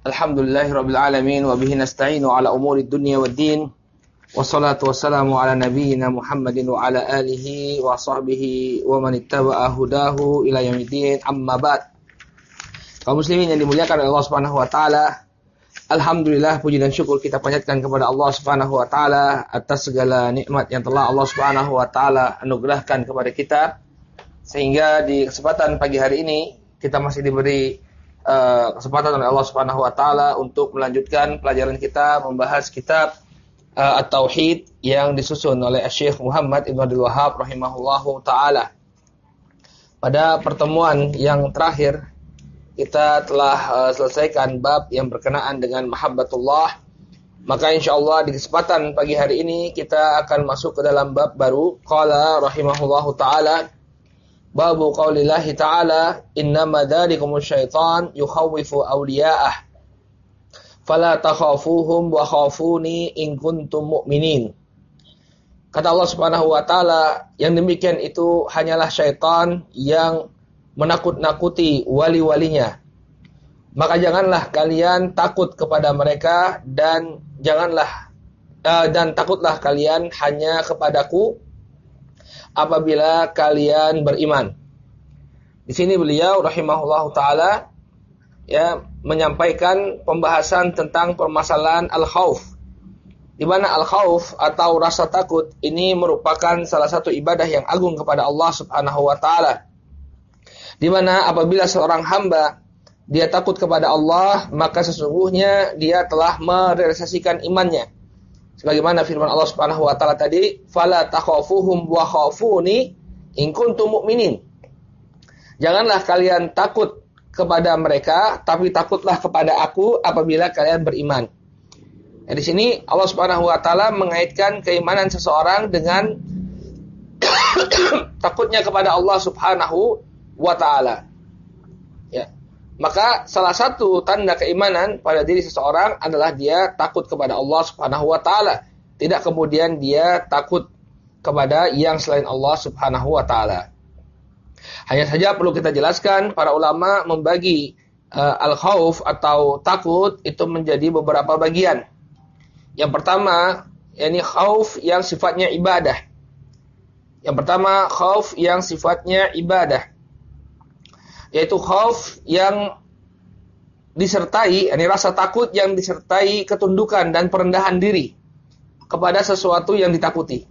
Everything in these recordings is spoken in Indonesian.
Alhamdulillahirabbil alamin wa bihi nasta'inu ala umuri dunya waddin. Wassalatu wassalamu ala nabiyyina Muhammadin wa ala alihi wa sahbihi wa man ittaba'a hudahu ila yaumiddin. Amma ba'd. Kaum muslimin yang dimuliakan oleh Allah Subhanahu wa taala, alhamdulillah puji dan syukur kita panjatkan kepada Allah Subhanahu wa taala atas segala nikmat yang telah Allah Subhanahu wa taala anugerahkan kepada kita, sehingga di kesempatan pagi hari ini kita masih diberi kesempatan oleh Allah Subhanahu wa taala untuk melanjutkan pelajaran kita membahas kitab At-Tauhid yang disusun oleh Syekh Muhammad Ibn Abdul Wahhab rahimahullahu taala. Pada pertemuan yang terakhir kita telah selesaikan bab yang berkenaan dengan mahabbatullah. Maka insyaallah di kesempatan pagi hari ini kita akan masuk ke dalam bab baru. Qala rahimahullahu taala, babu qaulillahi ta'ala, innama dzalikumus syaitan yukhawwifu awliya'ah fala takhafuhum wa khafuni in kuntum mu'minin. Kata Allah Subhanahu wa taala, yang demikian itu hanyalah syaitan yang menakut-nakuti wali-walinya. Maka janganlah kalian takut kepada mereka dan takutlah kalian hanya kepadaku apabila kalian beriman. Di sini beliau rahimahullahu taala menyampaikan pembahasan tentang permasalahan al-khauf, di mana al-khauf atau rasa takut ini merupakan salah satu ibadah yang agung kepada Allah Subhanahu wa taala. Di mana apabila seorang hamba dia takut kepada Allah, maka sesungguhnya dia telah merealisasikan imannya. Sebagaimana firman Allah Subhanahu wa taala tadi, fala takhafuhum wa khafuni in kuntum mu'minin. Janganlah kalian takut kepada mereka, tapi takutlah kepada aku apabila kalian beriman. Nah, di sini Allah Subhanahu wa taala mengaitkan keimanan seseorang dengan takutnya kepada Allah Subhanahu wa taala. Ya. Maka salah satu tanda keimanan pada diri seseorang adalah dia takut kepada Allah Subhanahu wa taala, tidak kemudian dia takut kepada yang selain Allah Subhanahu wa taala. Hanya saja perlu kita jelaskan, para ulama membagi al-khauf atau takut itu menjadi beberapa bagian. Yang pertama, yakni khauf yang sifatnya ibadah. Yang pertama, khauf yang sifatnya ibadah, yaitu khauf yang disertai, yakni rasa takut yang disertai ketundukan dan perendahan diri kepada sesuatu yang ditakuti.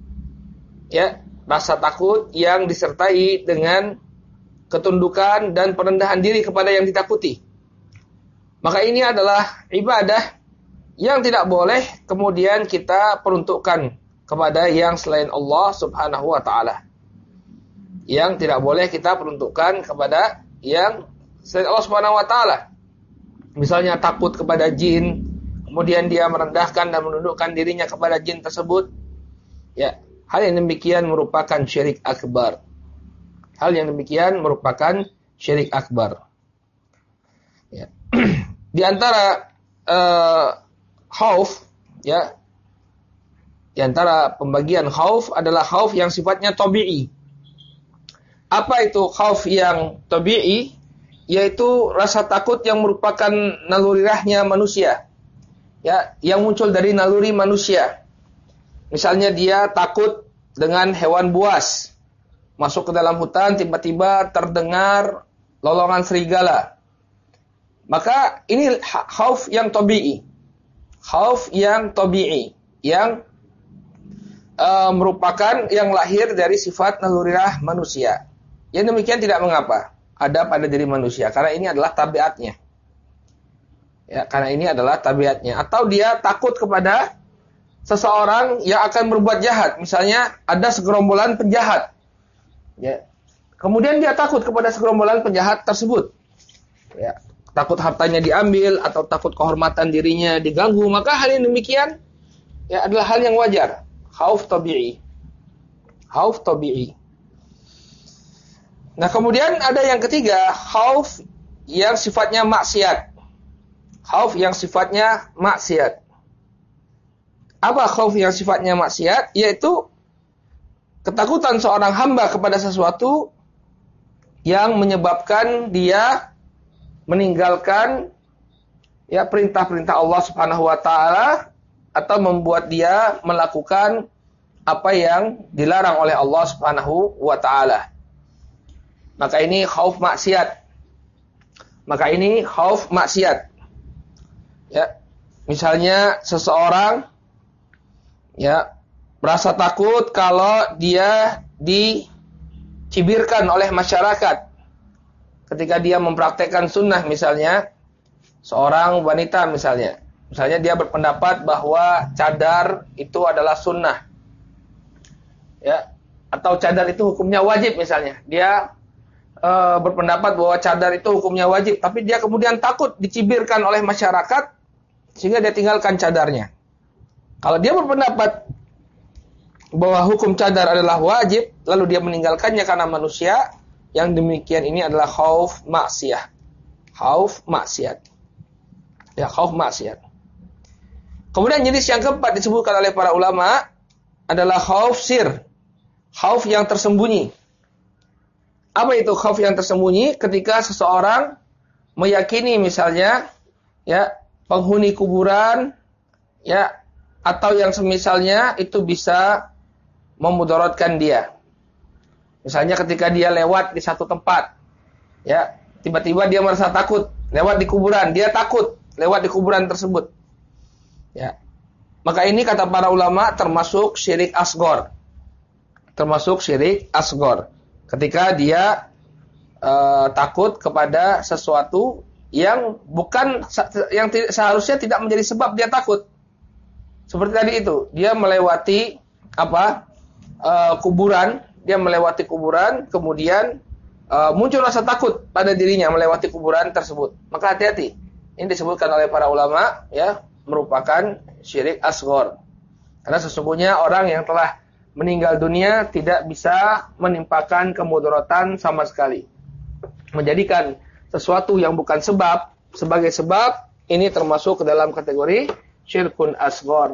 Ya, rasa takut yang disertai dengan ketundukan dan perendahan diri kepada yang ditakuti. Maka ini adalah ibadah yang tidak boleh kemudian kita peruntukkan kepada yang selain Allah Subhanahu wa taala. Yang tidak boleh kita peruntukkan kepada yang selain Allah Subhanahu wa taala. Misalnya takut kepada jin, kemudian dia merendahkan dan menundukkan dirinya kepada jin tersebut. Ya, hal yang demikian merupakan syirik akbar. Hal yang demikian merupakan syirik akbar. Ya. Di antara khauf, ya, di antara pembagian khauf adalah khauf yang sifatnya tabi'i. Apa itu khauf yang tabi'i? Yaitu rasa takut yang merupakan naluriahnya manusia, ya, yang muncul dari naluri manusia. Misalnya dia takut dengan hewan buas, masuk ke dalam hutan tiba-tiba terdengar lolongan serigala. Maka ini khauf yang tabi'i. Khauf yang tabi'i, yang merupakan yang lahir dari sifat naluriah manusia. Yang demikian tidak mengapa ada pada diri manusia, karena ini adalah tabiatnya. Ya, karena ini adalah tabiatnya. Atau dia takut kepada seseorang yang akan berbuat jahat. Misalnya ada segerombolan penjahat. Ya. Kemudian dia takut kepada segerombolan penjahat tersebut. Ya. Takut hartanya diambil atau takut kehormatan dirinya diganggu. Maka hal yang demikian ya adalah hal yang wajar. Khauf tabi'i. Khauf tabi'i. Nah, kemudian ada yang ketiga, khauf yang sifatnya maksiat. Khauf yang sifatnya maksiat. Apa khauf yang sifatnya maksiat? Yaitu ketakutan seorang hamba kepada sesuatu yang menyebabkan dia meninggalkan ya perintah-perintah Allah Subhanahu wa taala atau membuat dia melakukan apa yang dilarang oleh Allah Subhanahu wa taala. Maka ini khauf maksiat. Ya. Misalnya seseorang ya merasa takut kalau dia dicibirkan oleh masyarakat ketika dia mempraktekkan sunnah, misalnya seorang wanita misalnya dia berpendapat bahwa cadar itu adalah sunnah, ya, atau cadar itu hukumnya wajib misalnya. Dia berpendapat bahwa cadar itu hukumnya wajib, tapi dia kemudian takut dicibirkan oleh masyarakat sehingga dia tinggalkan cadarnya. Kalau dia berpendapat bahwa hukum cadar adalah wajib, lalu dia meninggalkannya karena manusia, yang demikian ini adalah khauf maksiat. Ya, khauf maksiat. Kemudian jenis yang keempat disebutkan oleh para ulama adalah khauf sir. Khauf yang tersembunyi. Apa itu khauf yang tersembunyi? Ketika seseorang meyakini misalnya ya penghuni kuburan ya atau yang semisalnya itu bisa memudaratkan dia. Misalnya ketika dia lewat di satu tempat, ya, tiba-tiba dia merasa takut lewat di kuburan, dia takut lewat di kuburan tersebut. Ya. Maka ini kata para ulama termasuk syirik asghar. Ketika dia takut kepada sesuatu yang seharusnya tidak menjadi sebab dia takut. Seperti tadi itu, dia melewati kuburan, kemudian muncul rasa takut pada dirinya melewati kuburan tersebut. Maka hati-hati. Ini disebutkan oleh para ulama ya, merupakan syirik asghar. Karena sesungguhnya orang yang telah meninggal dunia tidak bisa menimpakan kemudaratan sama sekali. Menjadikan sesuatu yang bukan sebab sebagai sebab, ini termasuk ke dalam kategori syirkun asghar.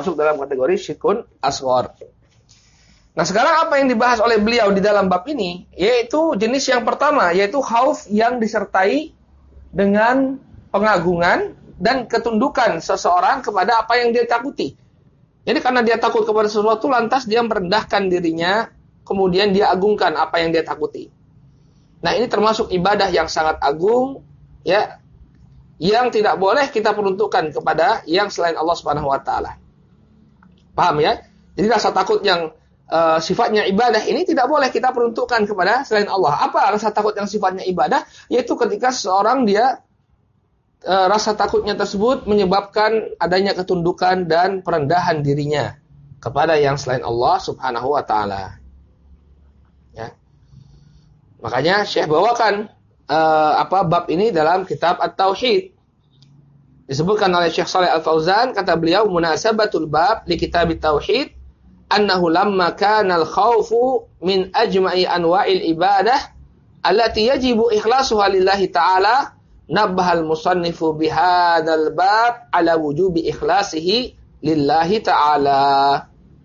Nah, sekarang apa yang dibahas oleh beliau di dalam bab ini, yaitu jenis yang pertama, yaitu khauf yang disertai dengan pengagungan dan ketundukan seseorang kepada apa yang dia takuti. Jadi karena dia takut kepada sesuatu, lantas dia merendahkan dirinya, kemudian dia agungkan apa yang dia takuti. Nah, ini termasuk ibadah yang sangat agung, ya, yang tidak boleh kita peruntukkan kepada yang selain Allah Subhanahu wa taala. Paham ya? Jadi rasa takut yang sifatnya ibadah ini tidak boleh kita peruntukkan kepada selain Allah. Apa rasa takut yang sifatnya ibadah? Yaitu ketika seseorang dia rasa takutnya tersebut menyebabkan adanya ketundukan dan perendahan dirinya kepada yang selain Allah Subhanahu wa taala. Ya. Makanya Syekh bawakan bab ini dalam kitab At-Tauhid. Disebutkan oleh Syekh Shalih Al-Fauzan, kata beliau, munasabatul bab li kitab At-Tauhid annahu lamma kana al-khawfu min ajma'i anwa'il ibadah allati yajibu ikhlasuha lillahi ta'ala, nabbahal musannifu bihadzal bab ala wujubi ikhlasihi lillahi ta'ala.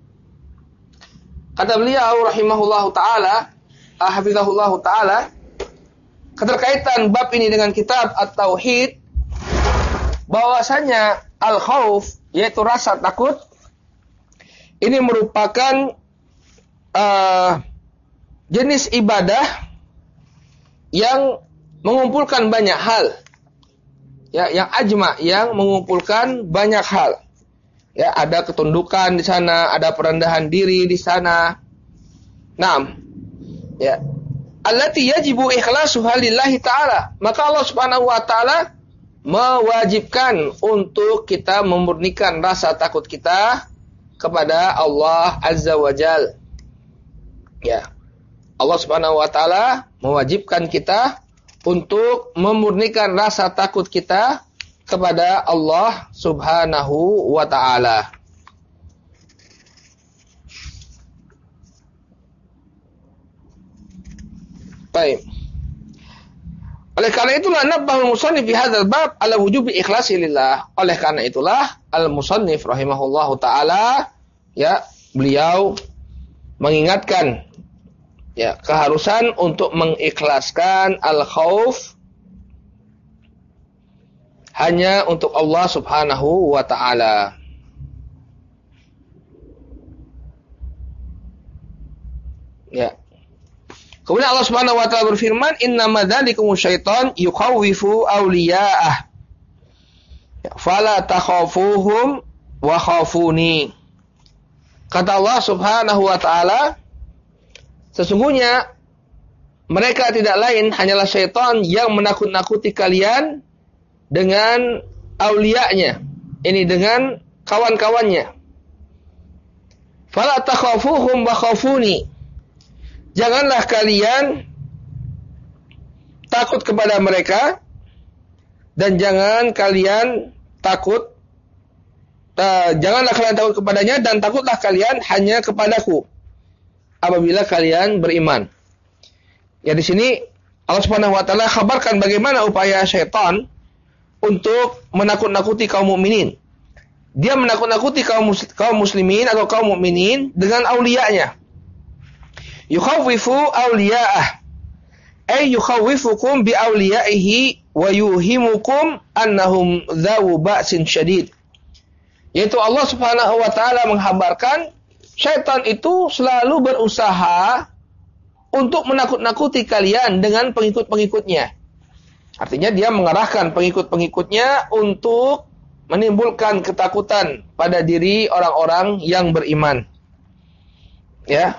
Kata beliau rahimahullahu ta'ala, hafizahullahu ta'ala, keterkaitan bab ini dengan kitab At-Tauhid, bahwasanya al-khauf, yaitu rasa takut, ini merupakan jenis ibadah yang mengumpulkan banyak hal. Ya, yang ajma, yang mengumpulkan banyak hal. Ya, ada ketundukan di sana, ada perendahan diri di sana. Naam. Ya. Allati yajibu ikhlasuha lillahi ta'ala. Maka Allah Subhanahu wa taala mewajibkan untuk kita memurnikan rasa takut kita kepada Allah Azza wa Jal. Ya. Allah Subhanahu wa taala mewajibkan kita untuk memurnikan rasa takut kita kepada Allah Subhanahu wa taala. Baik. Oleh karena itulah nabbahul musannif fi hadzal bab ala wujubi ikhlasi lillah. Oleh karena itulah al-musannif rahimahullahu taala, ya, beliau mengingatkan ya keharusan untuk mengikhlaskan al-khauf hanya untuk Allah Subhanahu wa taala. Ya. Kemudian Allah Subhanahu wa taala berfirman, "Innama dzalikumus syaiton yukhawwifu awliya'ah. Fala takhafuhum wa khafuni." Kata Allah Subhanahu wa taala, sesungguhnya mereka tidak lain hanyalah syaitan yang menakut-nakuti kalian dengan aulianya, ini dengan kawan-kawannya. Fala takhafuhum wa khafuni. Janganlah kalian takut kepada mereka dan janganlah kalian takut kepadanya dan takutlah kalian hanya kepadaku apabila kalian beriman. Ya, di sini Allah Subhanahu wa taala kabarkan bagaimana upaya syaitan untuk menakut-nakuti kaum mukminin. Dia menakut-nakuti kaum muslimin atau kaum mukminin dengan auliyanya. Yukhawwifu awliya'ah, ay yukhawwifukum bi awliya'ihi wa yuhimukum annahum dzawu ba'sin syadid. Yaitu Allah Subhanahu wa taala menghabarkan syaitan itu selalu berusaha untuk menakut-nakuti kalian dengan pengikut-pengikutnya. Artinya dia mengarahkan pengikut-pengikutnya untuk menimbulkan ketakutan pada diri orang-orang yang beriman. Ya.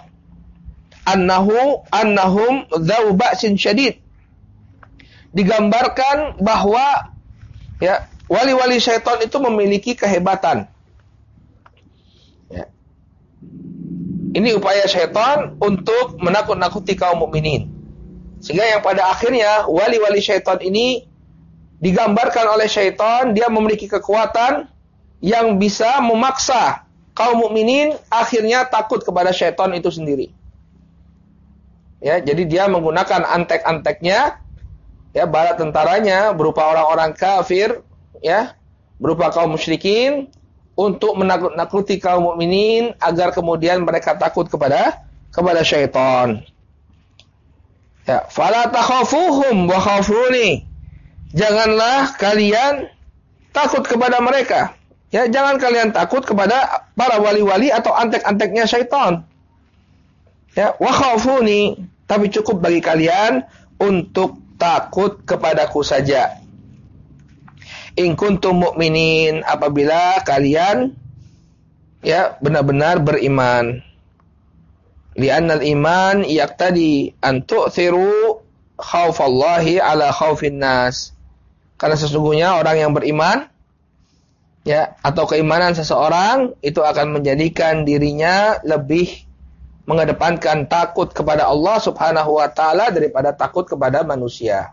Annahum dzawu ba'sin syadid. Digambarkan bahwa ya, wali-wali syaitan itu memiliki kehebatan. Ya. Ini upaya syaitan untuk menakut-nakuti kaum mukminin. Sehingga yang pada akhirnya wali-wali syaitan ini digambarkan oleh syaitan, dia memiliki kekuatan yang bisa memaksa kaum mukminin akhirnya takut kepada syaitan itu sendiri. Ya, jadi dia menggunakan antek-anteknya, ya, bala tentaranya berupa orang-orang kafir, ya, berupa kaum musyrikin untuk menakut-nakuti kaum mukminin agar kemudian mereka takut kepada syaitan. Ya, fala takhafuhum wa khafuni. Janganlah kalian takut kepada mereka. Ya, jangan kalian takut kepada para wali-wali atau antek-anteknya syaitan. Ya, wa khafuni, tapi cukup bagi kalian untuk takut kepadaku saja. In kuntum mu'minin, apabila kalian ya benar-benar beriman. Li'annal iman yaqtadi an tu'thiru khaufallahi ala khaufin nas. Karena sesungguhnya orang yang beriman ya atau keimanan seseorang itu akan menjadikan dirinya lebih mengedepankan takut kepada Allah Subhanahu wa taala daripada takut kepada manusia.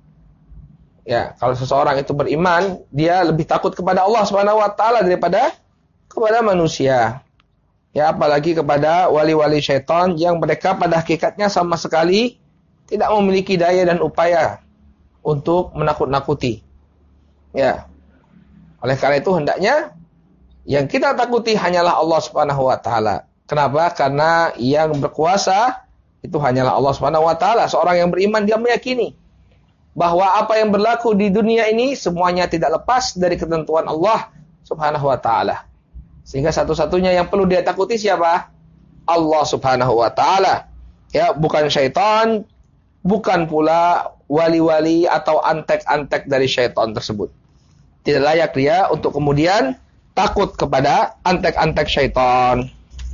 Ya, kalau seseorang itu beriman, dia lebih takut kepada Allah Subhanahu wa taala daripada kepada manusia. Ya, apalagi kepada wali-wali syaitan yang mereka pada hakikatnya sama sekali tidak memiliki daya dan upaya untuk menakut-nakuti. Ya. Oleh karena itu hendaknya yang kita takuti hanyalah Allah Subhanahu wa taala. Kenapa? Karena yang berkuasa itu hanyalah Allah Subhanahu wa taala. Seorang yang beriman dia meyakini bahwa apa yang berlaku di dunia ini semuanya tidak lepas dari ketentuan Allah Subhanahu wa taala. Sehingga satu-satunya yang perlu dia takuti siapa? Allah Subhanahu wa taala. Ya, bukan syaitan, bukan pula wali-wali atau antek-antek dari syaitan tersebut. Tidak layak dia untuk kemudian takut kepada antek-antek syaitan.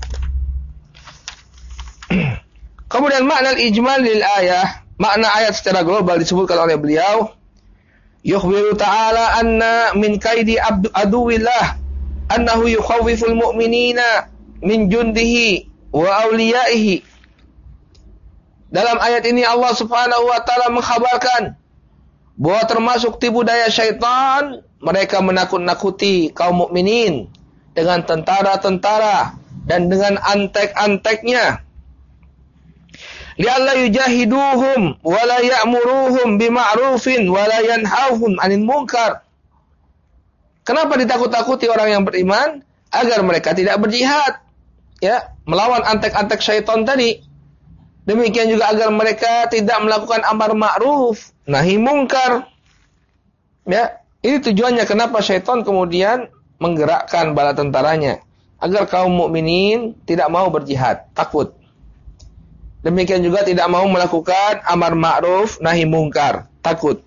Kemudian makna al-ijmal lil ayah, makna ayat secara global disebutkan oleh beliau, yukhbiru ta'ala anna min kaidi aduwillah annahu yukhawwiful mu'minina min jundihi wa awliyaihi. Dalam ayat ini Allah Subhanahu wa taala mengkhabarkan bahwa termasuk tipu daya syaitan, mereka menakut-nakuti kaum mukminin dengan tentara-tentara dan dengan antek-anteknya. Li'alla yujahiduhum wa la ya'muruhum bima'rufin wa la yanhauhum 'anil munkar. Kenapa ditakut-takuti orang yang beriman? Agar mereka tidak berjihad, ya, melawan antek-antek syaitan tadi. Demikian juga agar mereka tidak melakukan amar ma'ruf, nahi munkar. Ya, Ini tujuannya kenapa syaitan kemudian menggerakkan bala tentaranya agar kaum mukminin tidak mau berjihad, takut. Demikian juga tidak mau melakukan amar ma'ruf nahi mungkar, takut.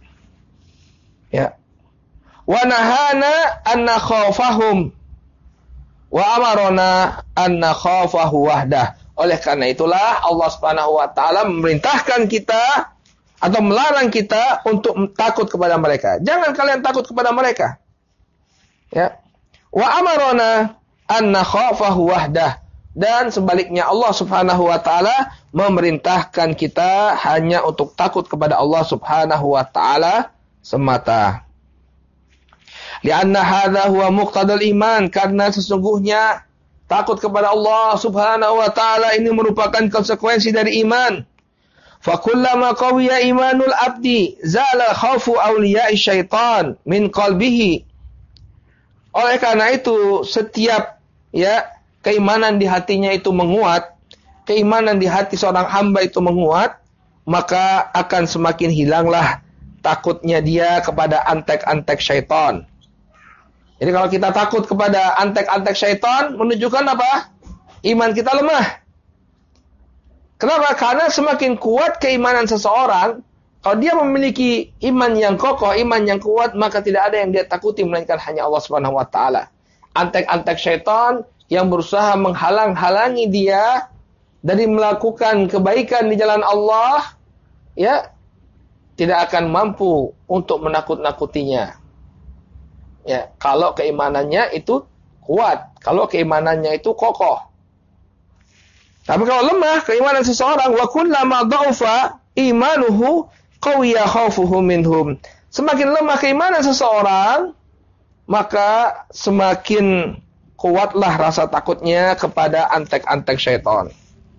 Ya. Wa nahana an nakhafahum wa amarona an nakhafahu wahdah. Oleh karena itulah Allah Subhanahu wa taala memerintahkan kita atau melarang kita untuk takut kepada mereka. Jangan kalian takut kepada mereka. Ya. Wa amarona an nakhafahu wahdah. Dan sebaliknya Allah Subhanahu wa taala memerintahkan kita hanya untuk takut kepada Allah Subhanahu wa taala semata. Lianna hadza huwa muqtadal iman, karena sesungguhnya takut kepada Allah Subhanahu wa taala ini merupakan konsekuensi dari iman. Fa kullama qawiya imanul abdi zala khaufu awliya'i syaitan min qalbihi. Oleh karena itu setiap keimanan di hatinya itu menguat, keimanan di hati seorang hamba itu menguat, maka akan semakin hilanglah takutnya dia kepada antek-antek syaitan. Jadi kalau kita takut kepada antek-antek syaitan, menunjukkan apa? Iman kita lemah. Kenapa? Karena semakin kuat keimanan seseorang, kalau dia memiliki iman yang kokoh, iman yang kuat, maka tidak ada yang dia takuti melainkan hanya Allah Subhanahu wa taala. Antek-antek syaitan yang berusaha menghalang-halangi dia dari melakukan kebaikan di jalan Allah, ya, tidak akan mampu untuk menakut-nakutinya. Ya, kalau keimanannya itu kuat, kalau keimanannya itu kokoh. Tapi kalau lemah keimanan seseorang, wa kullama dha'afa imanuhu qawiya khaufuhu minhum. Semakin lemah keimanan seseorang, maka semakin kuatlah rasa takutnya kepada antek-antek syaitan.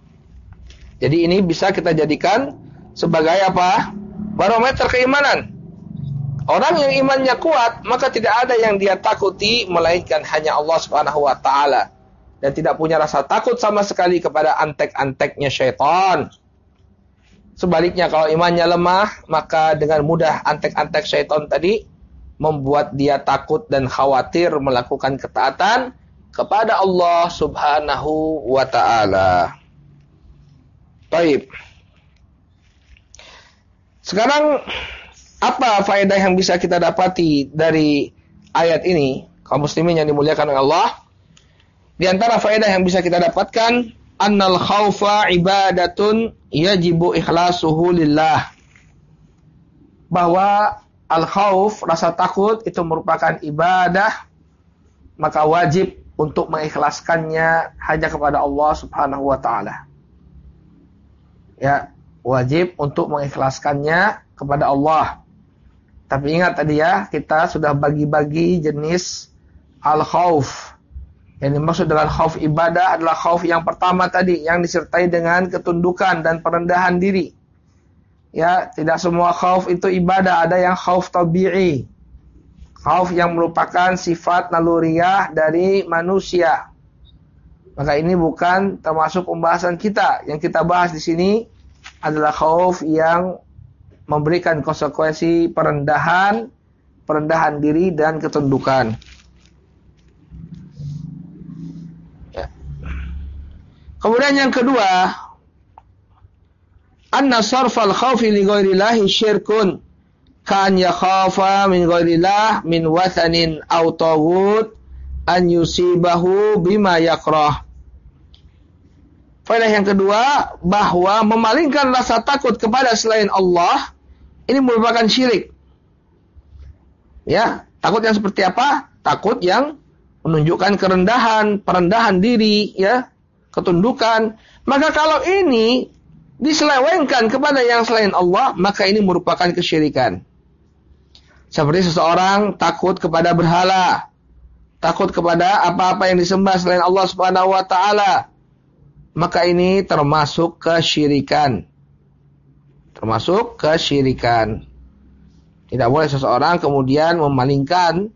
Jadi ini bisa kita jadikan sebagai apa? Barometer keimanan. Orang yang imannya kuat, maka tidak ada yang dia takuti melainkan hanya Allah Subhanahu wa taala. Dan tidak punya rasa takut sama sekali kepada antek-anteknya syaitan. Sebaliknya kalau imannya lemah, maka dengan mudah antek-antek syaitan tadi membuat dia takut dan khawatir melakukan ketaatan kepada Allah Subhanahu wa taala. Baik. Sekarang apa faedah yang bisa kita dapati dari ayat ini? Kaum muslimin yang dimuliakan oleh Allah. Di antara faedah yang bisa kita dapatkan, annal khaufa ibadatun yajibu ikhlasuhu lillah. Bahwa al-khauf, rasa takut itu merupakan ibadah, maka wajib untuk mengikhlaskannya hanya kepada Allah Subhanahu wa taala. Ya, wajib untuk mengikhlaskannya kepada Allah. Tapi ingat tadi ya, kita sudah bagi-bagi jenis al-khauf. Yang dimaksud dengan khauf ibadah adalah khauf yang pertama tadi, yang disertai dengan ketundukan dan perendahan diri. Ya, tidak semua khauf itu ibadah, ada yang khauf tabi'i. Khauf yang merupakan sifat naluriah dari manusia. Maka ini bukan termasuk pembahasan kita. Yang kita bahas di sini adalah khauf yang memberikan konsekuensi perendahan diri dan ketundukan. Kemudian yang kedua, anna sarfal khaufi li ghairillahi syirkun, kan yakhafa min ghairillah min wathanin aw taghut an yusibahu bima yakrah. Faedah yang kedua, bahwa memalingkan rasa takut kepada selain Allah ini merupakan syirik. Ya, takut yang seperti apa? Takut yang menunjukkan perendahan diri, ya, ketundukan. Maka kalau ini diselewengkan kepada yang selain Allah, maka ini merupakan kesyirikan. Seperti seseorang takut kepada berhala, takut kepada apa-apa yang disembah selain Allah Subhanahu wa taala, maka ini termasuk kesyirikan. Termasuk kesyirikan. Tidak boleh seseorang kemudian memalingkan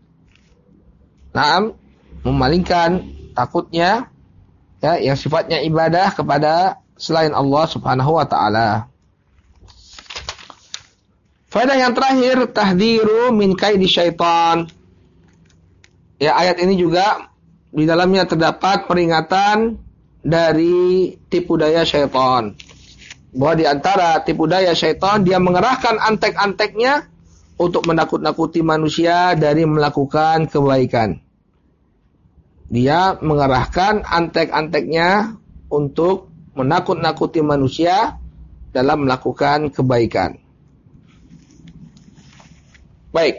takutnya, ya, yang sifatnya ibadah kepada selain Allah Subhanahu wa taala. Faedah yang terakhir, tahdhiru min kaidi syaitan. Ya, ayat ini juga di dalamnya terdapat peringatan dari tipu daya syaitan. Bahwa di antara tipu daya syaitan, dia mengerahkan antek-anteknya untuk menakut-nakuti manusia dari melakukan kebaikan. Dia mengerahkan antek-anteknya untuk menakut-nakuti manusia dalam melakukan kebaikan. Baik.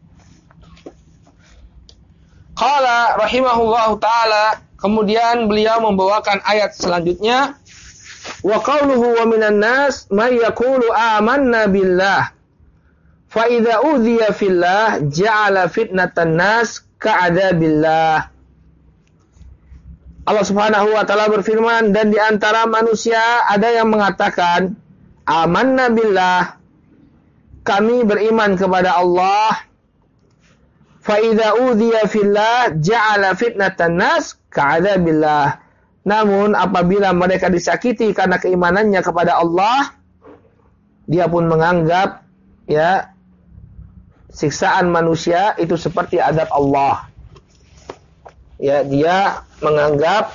Qala rahimahullahu ta'ala, kemudian beliau membawakan ayat selanjutnya, wa qawluhu wa minan nas may yaqulu amanna billah fa idza udhiya fillah ja'ala fitnatan nas ka'adzabillah. Allah Subhanahu wa taala berfirman, dan di antara manusia ada yang mengatakan, amanna billah, kami beriman kepada Allah. Fa idza udhiya fillah ja'ala fitnatan nas ka'adzabillah. Namun apabila mereka disakiti karena keimanannya kepada Allah, dia pun menganggap ya siksaan manusia itu seperti azab Allah. Ya, dia menganggap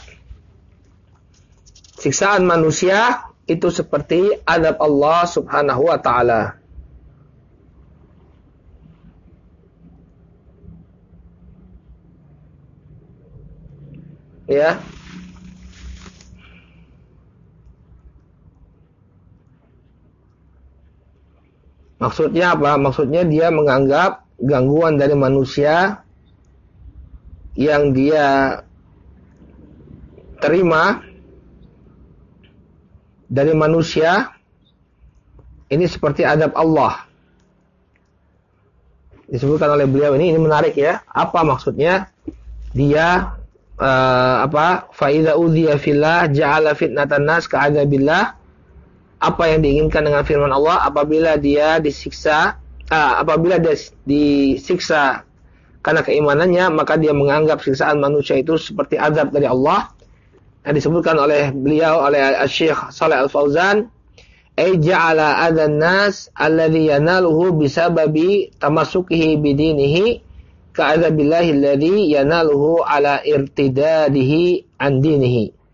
siksaan manusia itu seperti azab Allah Subhanahu wa taala. Ya. Maksudnya apa? Maksudnya dia menganggap gangguan dari manusia yang dia terima dari manusia ini seperti azab Allah. Disebutkan oleh beliau ini menarik ya. Apa maksudnya? Dia fa idza udhiya fillah ja'ala fitnatan nas ka'adzabillah. Apa yang diinginkan dengan firman Allah, apabila dia disiksa, apabila dia disiksa karena keimanannya, maka dia menganggap siksaan manusia itu seperti azab dari Allah. Yang disebutkan oleh beliau, oleh Syekh Shalih Al-Fauzan, ay ja'ala adzan nas alladhi yanaluhu bisababi tamassukihi bidinihi ka'adzabillahi alladhi yanaluhu ala irtidadihi an dinihi.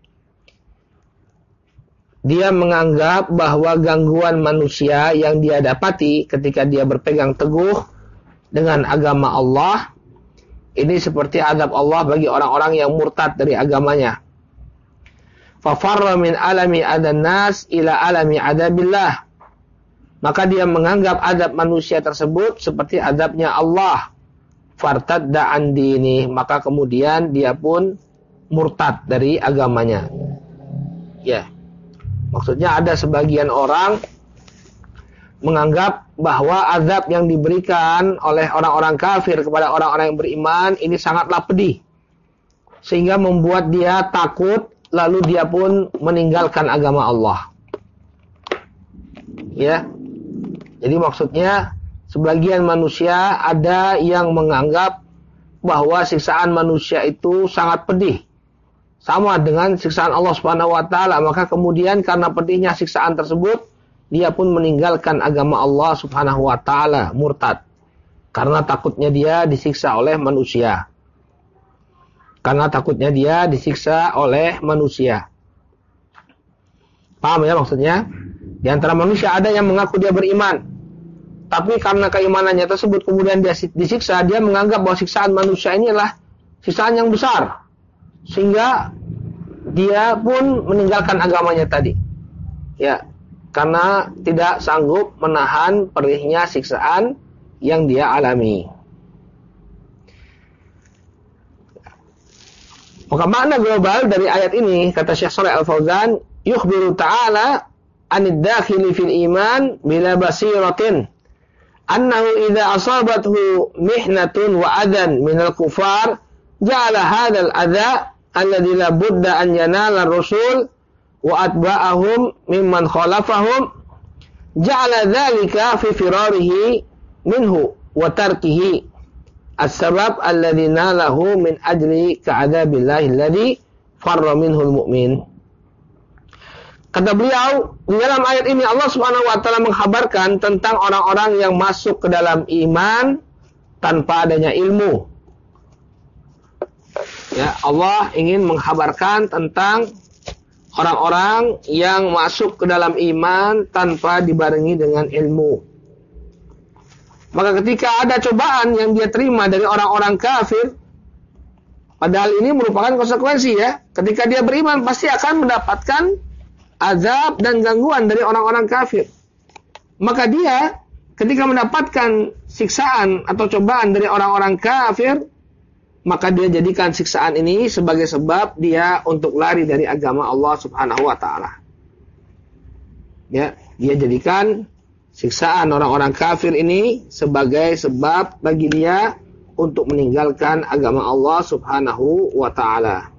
Dia menganggap bahwa gangguan manusia yang dia dapati ketika dia berpegang teguh dengan agama Allah, ini seperti azab Allah bagi orang-orang yang murtad dari agamanya. Fafarra min alami adan nas ila alami adabillah. Maka dia menganggap azab manusia tersebut seperti azabnya Allah. Fartadda an dini. Maka kemudian dia pun murtad dari agamanya. Ya. Maksudnya ada sebagian orang menganggap bahwa azab yang diberikan oleh orang-orang kafir kepada orang-orang yang beriman ini sangatlah pedih. Sehingga membuat dia takut, lalu dia pun meninggalkan agama Allah. Ya. Jadi maksudnya sebagian manusia ada yang menganggap bahwa siksaan manusia itu sangat pedih. Sama dengan siksaan Allah Subhanahu wa taala, maka kemudian karena pedihnya siksaan tersebut, dia pun meninggalkan agama Allah Subhanahu wa taala, murtad. Karena takutnya dia disiksa oleh manusia. Karena takutnya dia disiksa oleh manusia. Paham ya maksudnya? Di antara manusia ada yang mengaku dia beriman, tapi karena keimanannya tersebut kemudian dia disiksa, dia menganggap bahwa siksaan manusia ini adalah siksaan yang besar. Sehingga dia pun meninggalkan agamanya tadi. Ya, karena tidak sanggup menahan perihnya siksaan yang dia alami. Maka makna global dari ayat ini, kata Syekh Shalih Al-Fauzan, yukhbiru ta'ala anid dakhili fil iman bila basiratin annahu idza asabathu mihnatun wa adan minal kufar ja'ala hadzal adza alladzi la budda an yanala ar-rusul wa atba'ahum mimman khalafahum ja'ala dzalika fi firarihi minhu wa tarkihi as-sabab alladzi nalahu min ajli ka'adzabillahi alladzi farra minhu al-mu'min. Kata beliau, di dalam ayat ini Allah Subhanahu wa taala menghabarkan tentang orang-orang yang masuk ke dalam iman tanpa adanya ilmu. Ya, Allah ingin menghabarkan tentang orang-orang yang masuk ke dalam iman tanpa dibarengi dengan ilmu. Maka ketika ada cobaan yang dia terima dari orang-orang kafir, padahal ini merupakan konsekuensi ya. Ketika dia beriman pasti akan mendapatkan azab dan gangguan dari orang-orang kafir. Maka dia ketika mendapatkan siksaan atau cobaan dari orang-orang kafir, maka dia jadikan siksaan ini sebagai sebab dia untuk lari dari agama Allah Subhanahu wa taala. Ya, dia jadikan siksaan orang-orang kafir ini sebagai sebab bagi dia untuk meninggalkan agama Allah Subhanahu wa taala.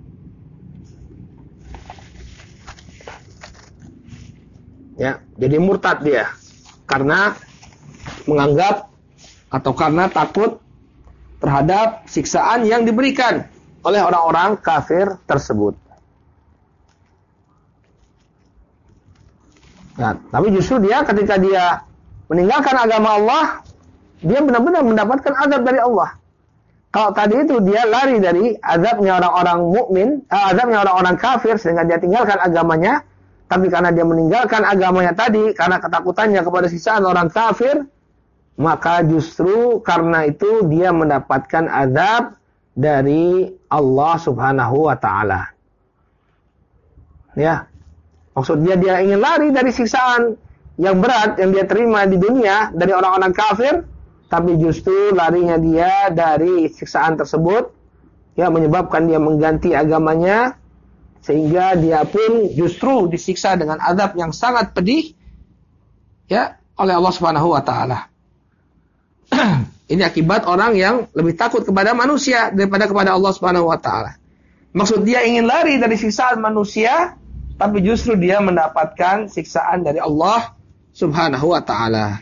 Ya, jadi murtad dia karena menganggap atau karena takut terhadap siksaan yang diberikan oleh orang-orang kafir tersebut. Nah, tapi justru dia ketika dia meninggalkan agama Allah, dia benar-benar mendapatkan azab dari Allah. Kalau tadi itu dia lari dari azabnya orang-orang mukmin, azabnya orang-orang kafir sehingga dia tinggalkan agamanya, tapi karena dia meninggalkan agamanya tadi karena ketakutannya kepada siksaan orang kafir, maka justru karena itu dia mendapatkan azab dari Allah Subhanahu wa taala. Ya. Maksud dia ingin lari dari siksaan yang berat yang dia terima di dunia dari orang-orang kafir, tapi justru larinya dia dari siksaan tersebut ya menyebabkan dia mengganti agamanya sehingga dia pun justru disiksa dengan azab yang sangat pedih ya oleh Allah Subhanahu wa taala. Ini akibat orang yang lebih takut kepada manusia daripada kepada Allah Subhanahu wa taala. Maksud dia ingin lari dari siksaan manusia, tapi justru dia mendapatkan siksaan dari Allah Subhanahu wa taala.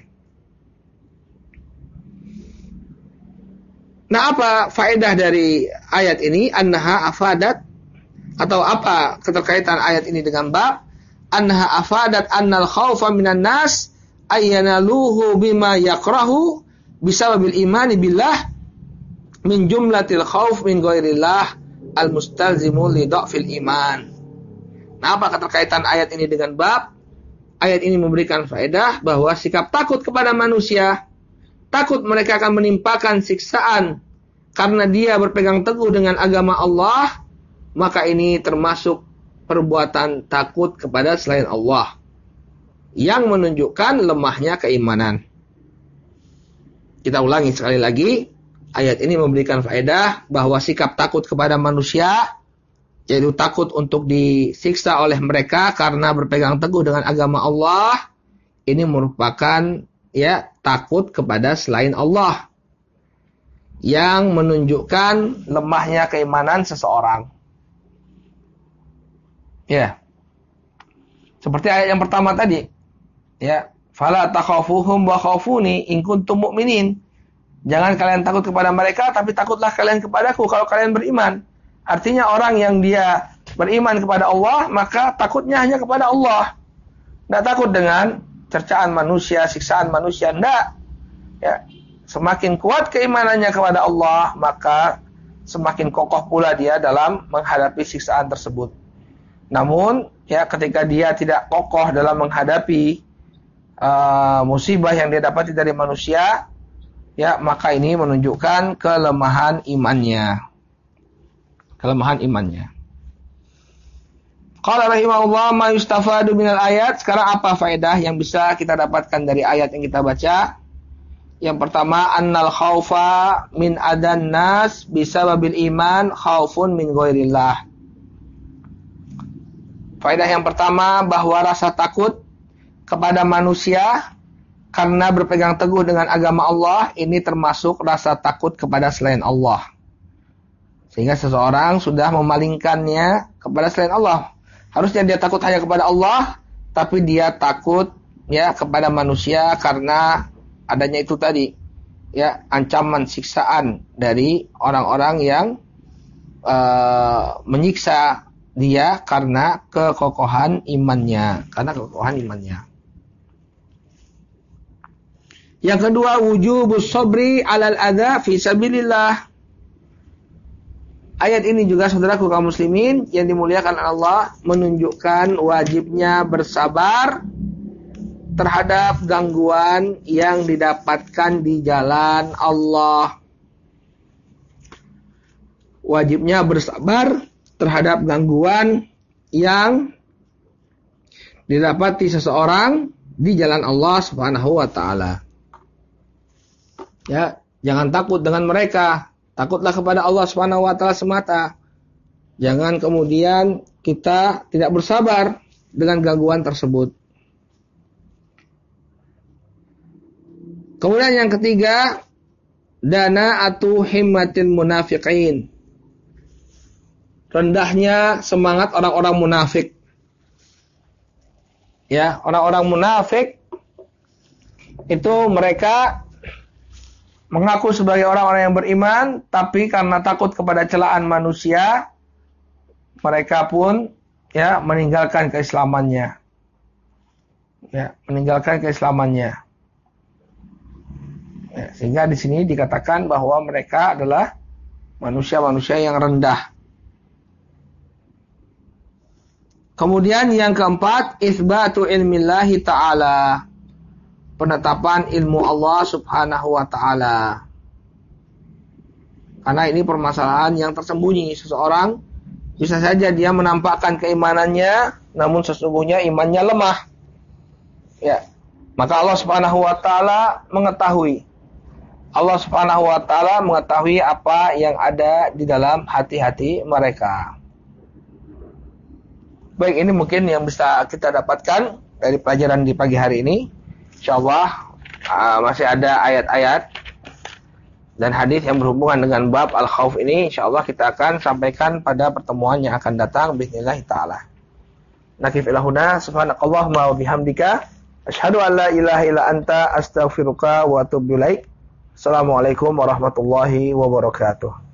Nah, apa faedah dari ayat ini? Annaha afadat, atau apa keterkaitan ayat ini dengan bab? Annaha afadat annal khaufa minan nas ayyanaluhu bima yakrahu bisababil imani billah min jumlatil khauf min ghairillah al-mustalzimu li dha'fil iman. Nah, apa keterkaitan ayat ini dengan bab? Ayat ini memberikan faedah bahwa sikap takut kepada manusia, takut mereka akan menimpakan siksaan karena dia berpegang teguh dengan agama Allah, maka ini termasuk perbuatan takut kepada selain Allah yang menunjukkan lemahnya keimanan. Kita ulangi sekali lagi, ayat ini memberikan faedah bahwa sikap takut kepada manusia, yaitu takut untuk disiksa oleh mereka karena berpegang teguh dengan agama Allah, ini merupakan ya takut kepada selain Allah yang menunjukkan lemahnya keimanan seseorang. Ya. Seperti ayat yang pertama tadi. Ya, fala takhafuhum wa khafuni in kuntum mu'minin. Jangan kalian takut kepada mereka, tapi takutlah kalian kepadaku kalau kalian beriman. Artinya orang yang dia beriman kepada Allah, maka takutnya hanya kepada Allah. Tidak takut dengan cercaan manusia, siksaan manusia. Tidak. Ya. Semakin kuat keimanannya kepada Allah, maka semakin kokoh pula dia dalam menghadapi siksaan tersebut. Namun, ya ketika dia tidak kokoh dalam menghadapi musibah yang dia dapati dari manusia, ya maka ini menunjukkan kelemahan imannya. Kelemahan imannya. Qala rahimahullah ma yustafadu minal ayat. Sekarang apa faedah yang bisa kita dapatkan dari ayat yang kita baca? Yang pertama, annal khaufa min adan nas bisababil iman khaufun min ghairillah. Faedah yang pertama, bahwa rasa takut kepada manusia karena berpegang teguh dengan agama Allah, ini termasuk rasa takut kepada selain Allah. Sehingga seseorang sudah memalingkannya kepada selain Allah. Harusnya dia takut hanya kepada Allah, tapi dia takut ya kepada manusia karena adanya itu tadi, ya ancaman siksaan dari orang-orang yang menyiksa dia karena kekokohan imannya. Yang kedua, wujubus sabri 'alal adza fi sabilillah. Ayat ini juga saudaraku kaum muslimin yang dimuliakan Allah menunjukkan wajibnya bersabar terhadap gangguan yang didapatkan di jalan Allah. Wajibnya bersabar terhadap gangguan yang didapati seseorang di jalan Allah Subhanahu wa taala. Ya, jangan takut dengan mereka. Takutlah kepada Allah Subhanahu wa taala semata. Jangan kemudian kita tidak bersabar dengan gangguan tersebut. Kemudian yang ketiga, dana'atu himmatil munafiqin. Rendahnya semangat orang-orang munafik. Ya, orang-orang munafik itu mereka mengaku sebagai orang-orang yang beriman, tapi karena takut kepada celaan manusia, mereka pun ya meninggalkan keislamannya. Ya, sehingga di sini dikatakan bahwa mereka adalah manusia-manusia yang rendah. Kemudian yang keempat, itsbatu ilmillahi ta'ala. Penetapan ilmu Allah Subhanahu wa taala. Karena ini permasalahan yang tersembunyi. Seseorang bisa saja dia menampakkan keimanannya, namun sesungguhnya imannya lemah. Ya. Maka Allah Subhanahu wa taala mengetahui. Allah Subhanahu wa taala mengetahui apa yang ada di dalam hati-hati mereka. Baik, ini mungkin yang bisa kita dapatkan dari pelajaran di pagi hari ini. Insyaallah masih ada ayat-ayat dan hadis yang berhubungan dengan bab al-khauf ini. Insyaallah kita akan sampaikan pada pertemuan yang akan datang bismillah taala. Nakif ilahuna subhanakallahumma wa bihamdika asyhadu an la ilaha illa anta astaghfiruka wa atubu ilaik. Assalamualaikum warahmatullahi wabarakatuh.